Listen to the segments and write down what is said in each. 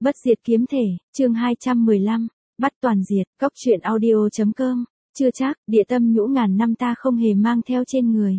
Bất diệt kiếm thể, chương 215, bắt toàn diệt, cốc truyện audio.com, chưa chắc, địa tâm nhũ ngàn năm ta không hề mang theo trên người.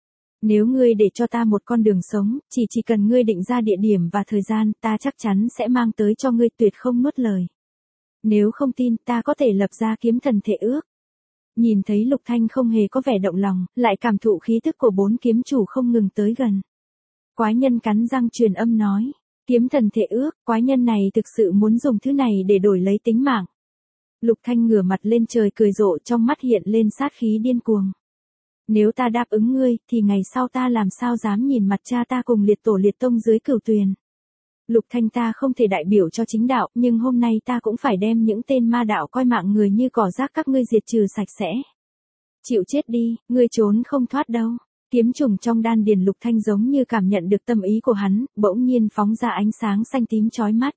Nếu ngươi để cho ta một con đường sống, chỉ cần ngươi định ra địa điểm và thời gian, ta chắc chắn sẽ mang tới cho ngươi tuyệt không nuốt lời. Nếu không tin, ta có thể lập ra kiếm thần thể ước. Nhìn thấy Lục Thanh không hề có vẻ động lòng, lại cảm thụ khí tức của bốn kiếm chủ không ngừng tới gần. Quái nhân cắn răng truyền âm nói. Kiếm thần thể ước, quái nhân này thực sự muốn dùng thứ này để đổi lấy tính mạng. Lục Thanh ngửa mặt lên trời cười rộ, trong mắt hiện lên sát khí điên cuồng. Nếu ta đáp ứng ngươi, thì ngày sau ta làm sao dám nhìn mặt cha ta cùng liệt tổ liệt tông dưới cửu tuyền. Lục Thanh ta không thể đại biểu cho chính đạo, nhưng hôm nay ta cũng phải đem những tên ma đạo coi mạng người như cỏ rác các ngươi diệt trừ sạch sẽ. Chịu chết đi, ngươi trốn không thoát đâu. Kiếm trùng trong đan điền Lục Thanh giống như cảm nhận được tâm ý của hắn, bỗng nhiên phóng ra ánh sáng xanh tím chói mắt.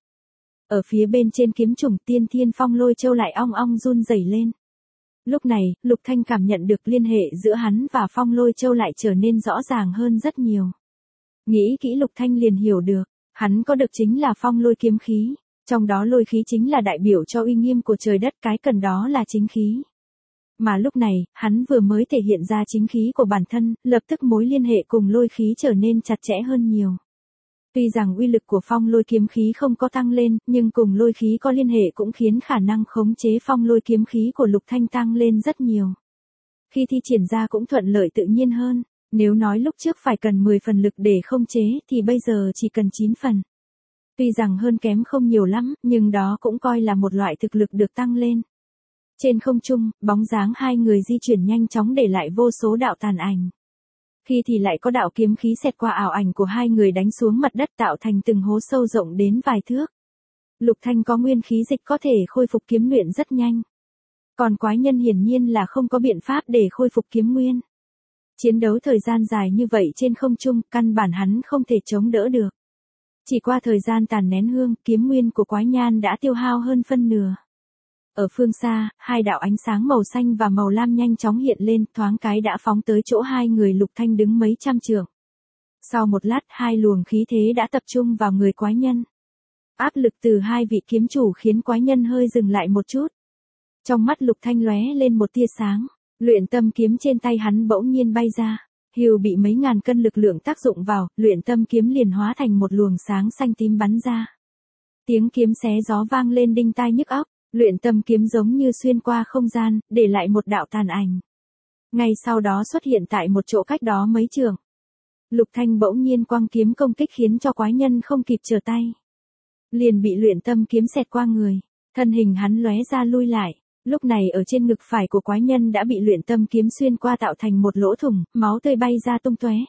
Ở phía bên trên kiếm trùng Tiên Thiên Phong Lôi Châu lại ong ong run rẩy lên. Lúc này, Lục Thanh cảm nhận được liên hệ giữa hắn và Phong Lôi Châu lại trở nên rõ ràng hơn rất nhiều. Nghĩ kỹ Lục Thanh liền hiểu được, hắn có được chính là phong lôi kiếm khí, trong đó lôi khí chính là đại biểu cho uy nghiêm của trời đất, cái cần đó là chính khí. Mà lúc này, hắn vừa mới thể hiện ra chính khí của bản thân, lập tức mối liên hệ cùng lôi khí trở nên chặt chẽ hơn nhiều. Tuy rằng uy lực của phong lôi kiếm khí không có tăng lên, nhưng cùng lôi khí có liên hệ cũng khiến khả năng khống chế phong lôi kiếm khí của Lục Thanh tăng lên rất nhiều. Khi thi triển ra cũng thuận lợi tự nhiên hơn, nếu nói lúc trước phải cần 10 phần lực để khống chế thì bây giờ chỉ cần 9 phần. Tuy rằng hơn kém không nhiều lắm, nhưng đó cũng coi là một loại thực lực được tăng lên. Trên không trung, bóng dáng hai người di chuyển nhanh chóng để lại vô số đạo tàn ảnh. Khi thì lại có đạo kiếm khí xẹt qua ảo ảnh của hai người đánh xuống mặt đất tạo thành từng hố sâu rộng đến vài thước. Lục Thanh có nguyên khí dịch có thể khôi phục kiếm luyện rất nhanh. Còn quái nhân hiển nhiên là không có biện pháp để khôi phục kiếm nguyên. Chiến đấu thời gian dài như vậy trên không trung, căn bản hắn không thể chống đỡ được. Chỉ qua thời gian tàn nén hương, kiếm nguyên của quái nhan đã tiêu hao hơn phân nửa. Ở phương xa, hai đạo ánh sáng màu xanh và màu lam nhanh chóng hiện lên, thoáng cái đã phóng tới chỗ hai người Lục Thanh đứng mấy trăm trượng. Sau một lát, hai luồng khí thế đã tập trung vào người quái nhân. Áp lực từ hai vị kiếm chủ khiến quái nhân hơi dừng lại một chút. Trong mắt Lục Thanh lóe lên một tia sáng, luyện tâm kiếm trên tay hắn bỗng nhiên bay ra. Hưu bị mấy ngàn cân lực lượng tác dụng vào, luyện tâm kiếm liền hóa thành một luồng sáng xanh tím bắn ra. Tiếng kiếm xé gió vang lên đinh tai nhức óc. Luyện tâm kiếm giống như xuyên qua không gian, để lại một đạo tàn ảnh. Ngay sau đó xuất hiện tại một chỗ cách đó mấy trượng. Lục Thanh bỗng nhiên quăng kiếm công kích khiến cho quái nhân không kịp trở tay. Liền bị luyện tâm kiếm xẹt qua người, thân hình hắn lóe ra lui lại. Lúc này ở trên ngực phải của quái nhân đã bị luyện tâm kiếm xuyên qua tạo thành một lỗ thủng, máu tươi bay ra tung tóe.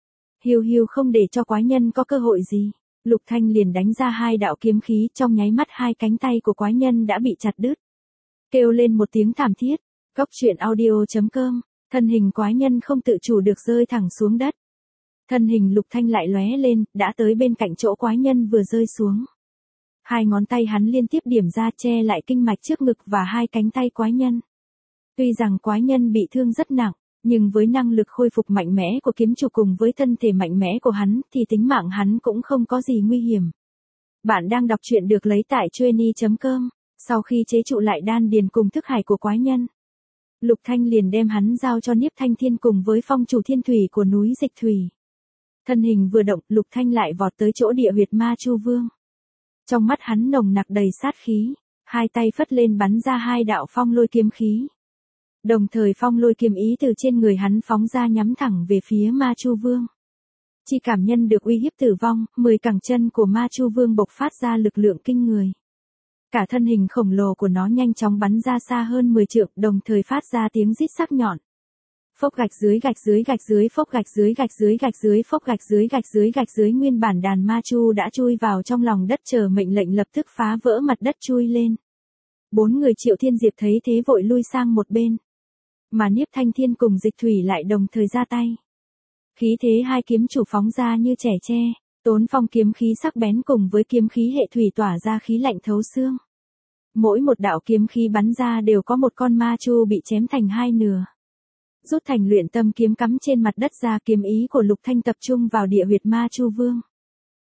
Hiu không để cho quái nhân có cơ hội gì. Lục Thanh liền đánh ra hai đạo kiếm khí, trong nháy mắt hai cánh tay của quái nhân đã bị chặt đứt. Kêu lên một tiếng thảm thiết, cốc truyện audio.com, thân hình quái nhân không tự chủ được rơi thẳng xuống đất. Thân hình Lục Thanh lại lóe lên, đã tới bên cạnh chỗ quái nhân vừa rơi xuống. Hai ngón tay hắn liên tiếp điểm ra che lại kinh mạch trước ngực và hai cánh tay quái nhân. Tuy rằng quái nhân bị thương rất nặng, nhưng với năng lực khôi phục mạnh mẽ của kiếm chủ cùng với thân thể mạnh mẽ của hắn thì tính mạng hắn cũng không có gì nguy hiểm. Bạn đang đọc truyện được lấy tại Chueny.com. Sau khi chế trụ lại đan điền cùng thức hải của quái nhân, Lục Thanh liền đem hắn giao cho Niếp Thanh Thiên cùng với phong chủ thiên thủy của núi Dịch Thủy. Thân hình vừa động, Lục Thanh lại vọt tới chỗ địa huyệt Ma Chu Vương. Trong mắt hắn nồng nặc đầy sát khí, hai tay phất lên bắn ra hai đạo phong lôi kiếm khí. Đồng thời phong lôi kiếm ý từ trên người hắn phóng ra nhắm thẳng về phía Ma Chu Vương. Chỉ cảm nhận được uy hiếp tử vong, 10 cẳng chân của Ma Chu Vương bộc phát ra lực lượng kinh người. Cả thân hình khổng lồ của nó nhanh chóng bắn ra xa hơn 10 trượng, đồng thời phát ra tiếng rít sắc nhọn. Phốc gạch dưới gạch dưới gạch dưới phốc gạch dưới gạch dưới gạch dưới phốc gạch dưới gạch dưới gạch dưới, nguyên bản đàn Ma Chu đã chui vào trong lòng đất chờ mệnh lệnh lập tức phá vỡ mặt đất chui lên. 4 người Triệu Thiên Diệp thấy thế vội lui sang một bên. Mà Niếp Thanh Thiên cùng Dịch Thủy lại đồng thời ra tay. Khí thế hai kiếm chủ phóng ra như trẻ tre, Tốn Phong kiếm khí sắc bén cùng với kiếm khí hệ thủy tỏa ra khí lạnh thấu xương. Mỗi một đạo kiếm khí bắn ra đều có một con ma chu bị chém thành hai nửa. Rút thành luyện tâm kiếm cắm trên mặt đất ra, kiếm ý của Lục Thanh tập trung vào địa huyệt Ma Chu Vương.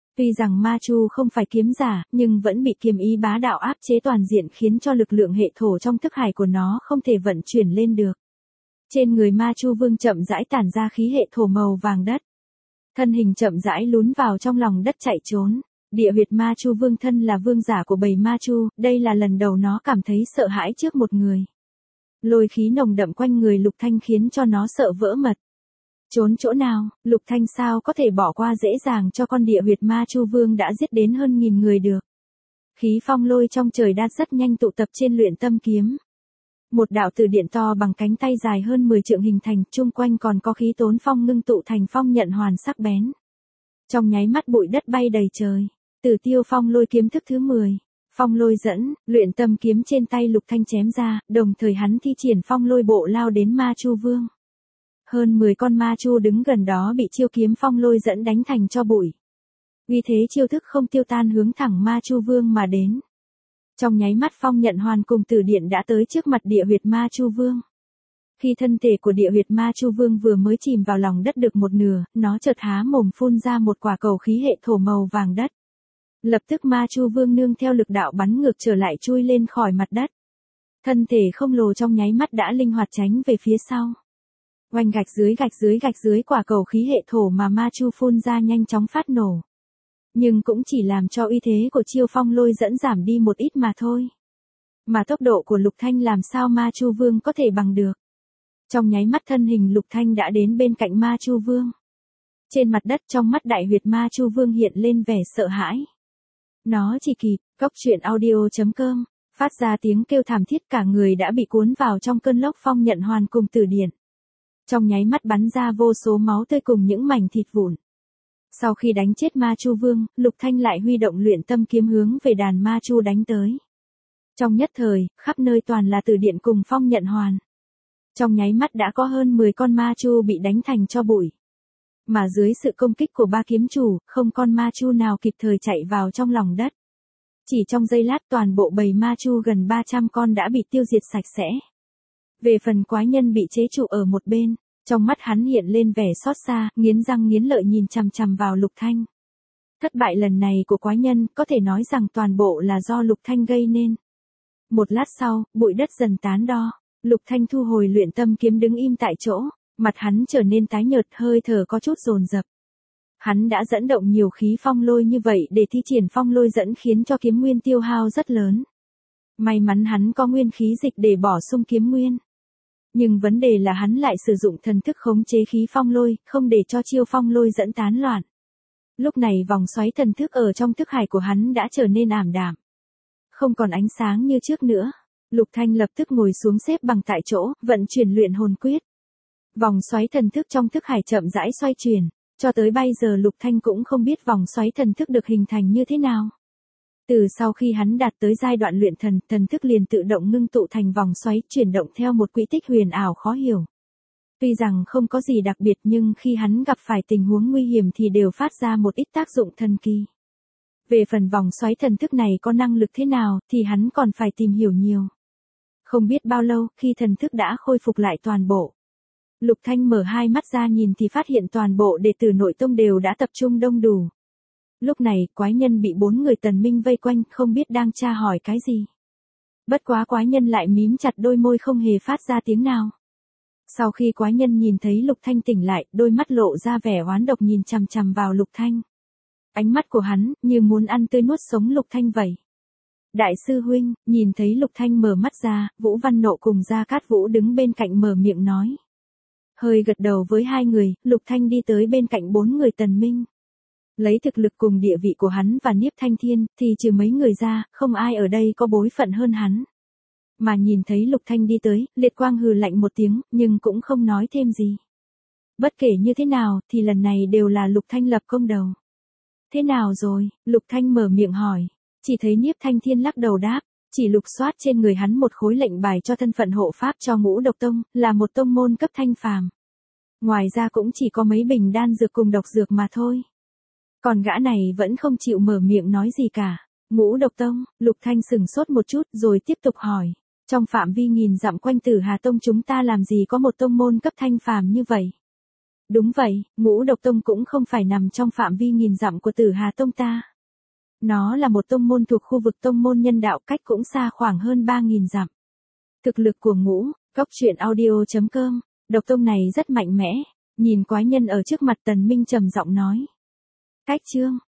Tuy rằng ma chu không phải kiếm giả, nhưng vẫn bị kiếm ý bá đạo áp chế toàn diện khiến cho lực lượng hệ thổ trong thức hải của nó không thể vận chuyển lên được. Trên người ma chu vương chậm rãi tản ra khí hệ thổ màu vàng đất. Thân hình chậm rãi lún vào trong lòng đất chạy trốn. Địa huyệt ma chu vương thân là vương giả của bầy ma chu, đây là lần đầu nó cảm thấy sợ hãi trước một người. Lôi khí nồng đậm quanh người Lục Thanh khiến cho nó sợ vỡ mật. Trốn chỗ nào, Lục Thanh sao có thể bỏ qua dễ dàng cho con địa huyệt ma chu vương đã giết đến hơn 1000 người được. Khí phong lôi trong trời đát rất nhanh tụ tập trên luyện tâm kiếm. Một đạo từ điện to bằng cánh tay dài hơn 10 trượng hình thành, chung quanh còn có khí tốn phong ngưng tụ thành phong nhận hoàn sắc bén. Trong nháy mắt bụi đất bay đầy trời. Tử Tiêu Phong Lôi kiếm thức thứ 10. Phong lôi dẫn, luyện tâm kiếm trên tay Lục Thanh chém ra, đồng thời hắn thi triển phong lôi bộ lao đến ma chu vương. Hơn 10 con ma chu đứng gần đó bị chiêu kiếm phong lôi dẫn đánh thành cho bụi. Vì thế chiêu thức không tiêu tan hướng thẳng ma chu vương mà đến. Trong nháy mắt phong nhận hoàn cùng tử điện đã tới trước mặt địa huyệt ma chu vương. Khi thân thể của địa huyệt ma chu vương vừa mới chìm vào lòng đất được một nửa, nó chợt há mồm phun ra một quả cầu khí hệ thổ màu vàng đất. Lập tức ma chu vương nương theo lực đạo bắn ngược trở lại chui lên khỏi mặt đất. Thân thể không lồ trong nháy mắt đã linh hoạt tránh về phía sau. Oanh gạch dưới quả cầu khí hệ thổ mà ma chu phun ra nhanh chóng phát nổ. Nhưng cũng chỉ làm cho uy thế của chiêu phong lôi dẫn giảm đi một ít mà thôi. Mà tốc độ của Lục Thanh làm sao ma chu vương có thể bằng được. Trong nháy mắt thân hình Lục Thanh đã đến bên cạnh ma chu vương. Trên mặt đất trong mắt đại huyệt ma chu vương hiện lên vẻ sợ hãi. Nó chỉ kịp, cốc truyện audio.com, phát ra tiếng kêu thảm thiết cả người đã bị cuốn vào trong cơn lốc phong nhận hoàn cùng tử điện. Trong nháy mắt bắn ra vô số máu tươi cùng những mảnh thịt vụn. Sau khi đánh chết ma chu vương, Lục Thanh lại huy động luyện tâm kiếm hướng về đàn ma chu đánh tới. Trong nhất thời, khắp nơi toàn là tử điện cùng phong nhận hoàn. Trong nháy mắt đã có hơn 10 con ma chu bị đánh thành cho bụi. Mà dưới sự công kích của ba kiếm chủ, không con ma chu nào kịp thời chạy vào trong lòng đất. Chỉ trong giây lát toàn bộ bầy ma chu gần 300 con đã bị tiêu diệt sạch sẽ. Về phần quái nhân bị chế trụ ở một bên, trong mắt hắn hiện lên vẻ xót xa, nghiến răng nghiến lợi nhìn chằm chằm vào Lục Thanh. Thất bại lần này của quái nhân có thể nói rằng toàn bộ là do Lục Thanh gây nên. Một lát sau, bụi đất dần tán đo, Lục Thanh thu hồi luyện tâm kiếm đứng im tại chỗ, mặt hắn trở nên tái nhợt, hơi thở có chút dồn dập. Hắn đã dẫn động nhiều khí phong lôi như vậy để thi triển phong lôi dẫn khiến cho kiếm nguyên tiêu hao rất lớn. May mắn hắn có nguyên khí dịch để bổ sung kiếm nguyên. Nhưng vấn đề là hắn lại sử dụng thần thức khống chế khí phong lôi, không để cho chiêu phong lôi dẫn tán loạn. Lúc này vòng xoáy thần thức ở trong thức hải của hắn đã trở nên ảm đạm. Không còn ánh sáng như trước nữa. Lục Thanh lập tức ngồi xuống xếp bằng tại chỗ, vận chuyển luyện hồn quyết. Vòng xoáy thần thức trong thức hải chậm rãi xoay chuyển, cho tới bây giờ Lục Thanh cũng không biết vòng xoáy thần thức được hình thành như thế nào. Từ sau khi hắn đạt tới giai đoạn luyện thần, thần thức liền tự động ngưng tụ thành vòng xoáy, chuyển động theo một quỹ tích huyền ảo khó hiểu. Tuy rằng không có gì đặc biệt nhưng khi hắn gặp phải tình huống nguy hiểm thì đều phát ra một ít tác dụng thần kỳ. Về phần vòng xoáy thần thức này có năng lực thế nào thì hắn còn phải tìm hiểu nhiều. Không biết bao lâu, khi thần thức đã khôi phục lại toàn bộ. Lục Thanh mở hai mắt ra nhìn thì phát hiện toàn bộ đệ tử nội tông đều đã tập trung đông đủ. Lúc này, quái nhân bị 4 người tần minh vây quanh, không biết đang tra hỏi cái gì. Bất quá quái nhân lại mím chặt đôi môi không hề phát ra tiếng nào. Sau khi quái nhân nhìn thấy Lục Thanh tỉnh lại, đôi mắt lộ ra vẻ oán độc nhìn chằm chằm vào Lục Thanh. Ánh mắt của hắn, như muốn ăn tươi nuốt sống Lục Thanh vậy. Đại sư huynh, nhìn thấy Lục Thanh mở mắt ra, Vũ Văn Nộ cùng Gia Cát Vũ đứng bên cạnh mở miệng nói. Hơi gật đầu với hai người, Lục Thanh đi tới bên cạnh 4 người tần minh. Lấy thực lực cùng địa vị của hắn và Niếp Thanh Thiên, thì trừ mấy người ra, không ai ở đây có bối phận hơn hắn. Mà nhìn thấy Lục Thanh đi tới, Liệt Quang hừ lạnh một tiếng, nhưng cũng không nói thêm gì. Bất kể như thế nào, thì lần này đều là Lục Thanh lập công đầu. Thế nào rồi? Lục Thanh mở miệng hỏi. Chỉ thấy Niếp Thanh Thiên lắc đầu đáp, chỉ lục soát trên người hắn một khối lệnh bài cho thân phận hộ pháp cho Ngũ Độc Tông, là một tông môn cấp thanh phàm. Ngoài ra cũng chỉ có mấy bình đan dược cùng độc dược mà thôi. Còn gã này vẫn không chịu mở miệng nói gì cả. Ngũ Độc Tông, Lục Thanh sừng sốt một chút rồi tiếp tục hỏi. Trong phạm vi nghìn dặm quanh Tử Hà Tông chúng ta làm gì có một tông môn cấp thanh phàm như vậy? Đúng vậy, Ngũ Độc Tông cũng không phải nằm trong phạm vi nghìn dặm của Tử Hà Tông ta. Nó là một tông môn thuộc khu vực tông môn nhân đạo, cách cũng xa khoảng hơn 3.000 dặm. Thực lực của Ngũ, Cốc Truyện Audio.com, Độc Tông này rất mạnh mẽ. Nhìn quái nhân ở trước mặt Tần Minh trầm giọng nói. Cách chương